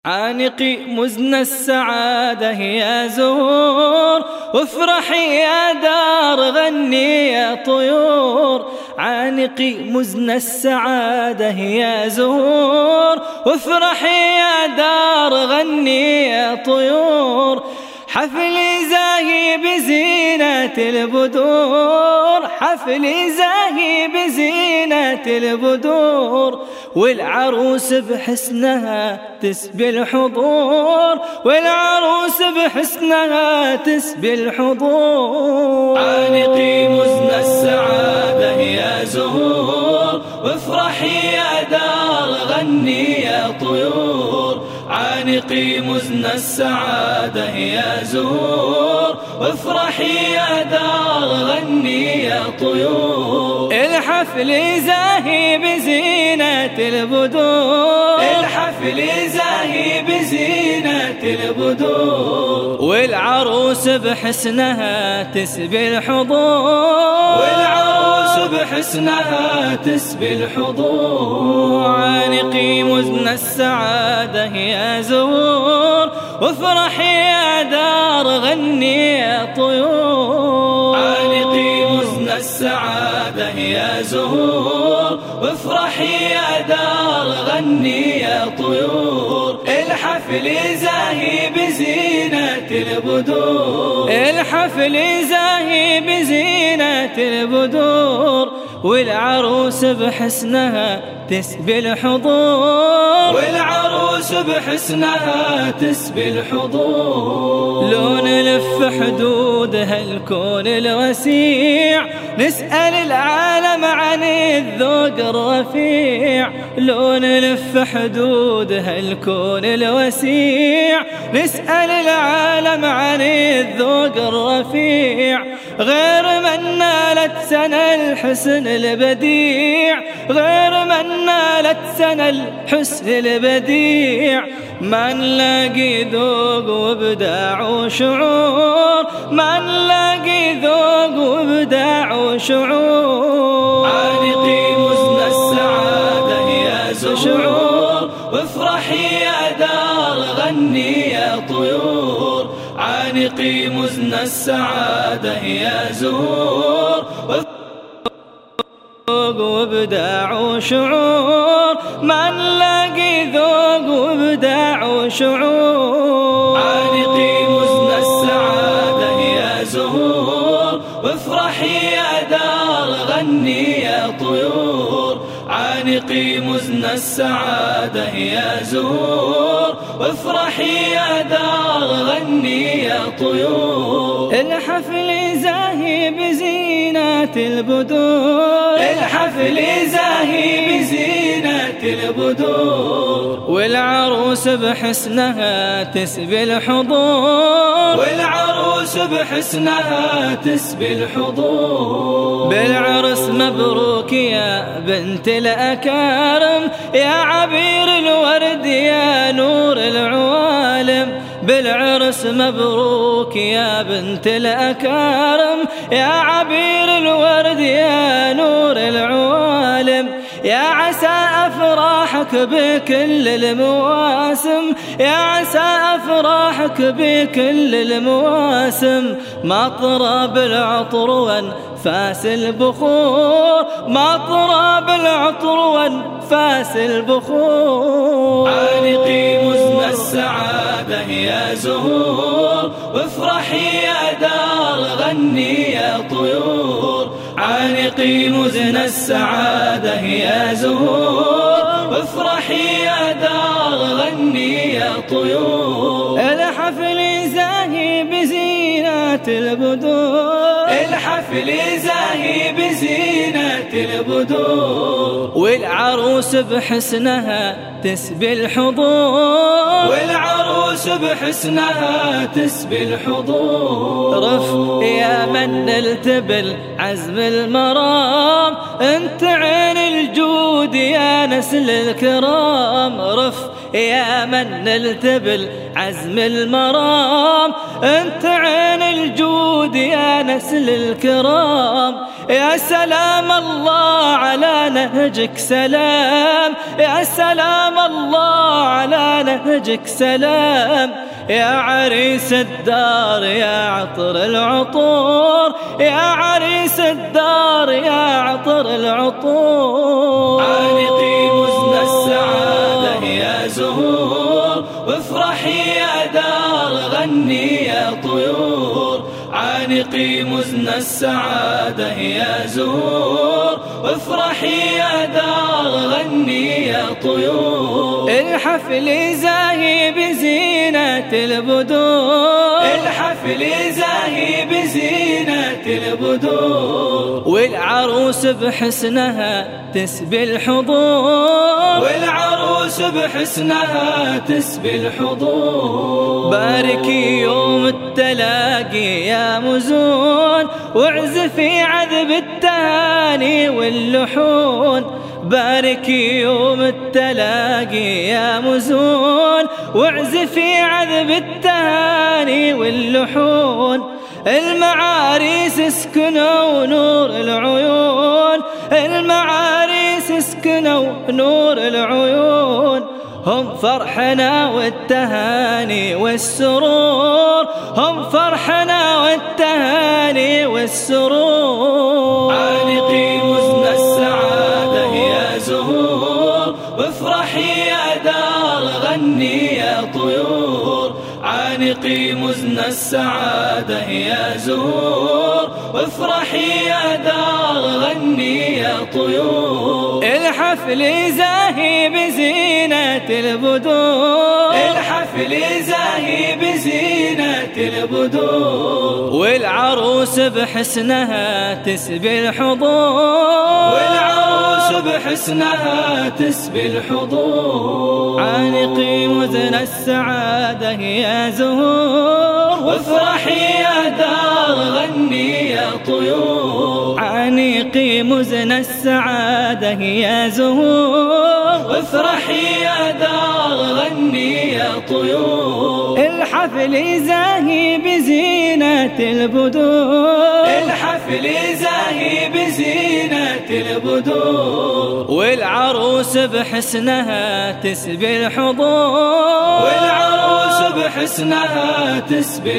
عانقي مزن السعادة يا زهور، وافرحي يا دار غني يا طيور. عانقي مزن السعادة يا زهور، وافرحي يا دار غني يا طيور. حفلي زاهي بزينة البدور، حفلي زاهي بزينة البدور. والعروس بحسنها تسبي الحضور، والعروس بحسنها تسبي الحضور. عانقي مزن السعادة يا زهور، وافرحي يا دار غني يا طيور. عانقي مزن السعادة يا زهور، وافرحي يا دار غني يا طيور. الحفل زاهي بزينة البدور، الحفل زاهي بزينة البدور. والعروس بحسنها تسبي الحضور، والعروس بحسنها تسبي الحضور. عانقي مزن السعادة يا زهور، وافرحي يا دار غني يا طيور. عانقي مزن السعادة يا زهور، وافرحي يا دار غني يا طيور. الحفل زاهي بزينة البدور، الحفل زاهي بزينة البدور. والعروس بحسنها تسبي الحضور، والعروس بحسنها تسبي الحضور. لو نلف حدودها الكون الوسيع، نسأل العالم عن الذوق الرفيع. لو نلف حدودها الكون الوسيع، نسأل العالم عن الذوق الرفيع. غير من نالت سنة الحسن البديع، غير من نالت سنة الحسن البديع. ما نلاقي ذوق وابداع وشعور، ما نلاقي ذوق وابداع وشعور. عانقي مزن السعادة يا زهور، وافرحي يا دار غني يا طيور. عانقي مزن السعادة يا زهور، وابداع وشعور. ما نلاقي ذوق وابداع وشعور. عانقي مزن السعادة يا زهور، وافرحي يا دار غني يا طيور. عانقي مزن السعادة يا زهور، وافرحي يا دار غني يا طيور. الحفل زاهي بزينة البدور، الحفل زاهي بزينة البدور. والعروس بحسنها تسبي الحضور، والعروس بحسنها تسبي الحضور. بالعرس مبروك يا بنت الأكارم، يا عبير الورد يا نور العوالم. بالعرس مبروك يا بنت الأكارم، يا عبير الورد يا نور العوالم. يا عسى أفراحك بكل المواسم، يا عسى أفراحك بكل المواسم. مطرب العطر وانفاس البخور، مطرب العطر وانفاس البخور. عانقي مزن السعادة يا زهور، وافرحي يا دار غني يا طيور. عانقي مزن السعادة يا زهور، وافرحي يا دار غني يا طيور. الحفل زاهي بزينة البدور، الحفل زاهي بزينة البدور. والعروس بحسنها تسبي الحضور، والعروس بحسنها تسبي الحضور. رف يا من التبل عزم المرام، انت عين الجود يا نسل الكرام. رف يا من التبل عزم المرام، انت عين الجود يا نسل الكرام. يا سلام الله على نهجك سلام، يا سلام الله على نهجك سلام، يا عريس الدار يا عطر العطور، يا عريس الدار يا عطر العطور. عانقي مزن السعادة يا زهور، وافرحي يا دار غني يا طيور. عانقي مزن السعادة يا زهور، وافرحي يا دار غني يا طيور. الحفل زاهي بزينة البدور، الحفل زاهي بزينة البدور، والعروس بحسنها تسبي الحضور، والعروس بحسنها تسبي الحضور. باركي يوم التلاقي يا مزون، واعزفي عذب التهاني واللحون. باركي يوم التلاقي يا مزون، واعزفي عذب التهاني واللحون. المعاريس اسكنوا نور العيون، المعاريس اسكنوا نور العيون. هم فرحنا والتهاني والسرور، هم فرحنا والتهاني والسرور. عانقي مزن السعادة يا زهور، وافرحي يا دار غني يا طيور. عانقي مزن السعادة يا زهور، وافرحي يا دار غني يا طيور. الحفل زاهي بزينة البدور، الحفل زاهي بزينة البدور، والعروس بحسنها تسبي الحضور، والعروس بحسنها تسبي الحضور. عانقي مزن السعادة يا زهور، وافرحي يا دار غني يا طيور. عانقي مزن السعادة يا زهور، وافرحي يا دار غني يا طيور. الحفل زاهي بزينة البدور، الحفل زاهي بزينة البدور، والعروس بحسنها تسبي الحضور، والعروس بحسنها تسبي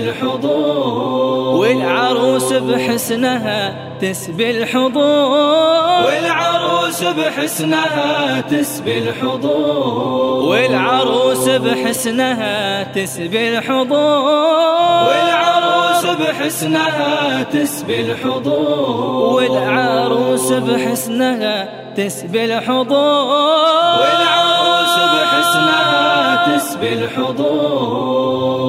الحضور. والعروس بحسنها تسبي الحضور، والعروس بحسنها تسبي الحضور. والعروس بحسنها تسبي الحضور، والعروس بحسنها تسبي الحضور. والعروس بحسنها تسبي الحضور، والعروس بحسنها تسبي الحضور.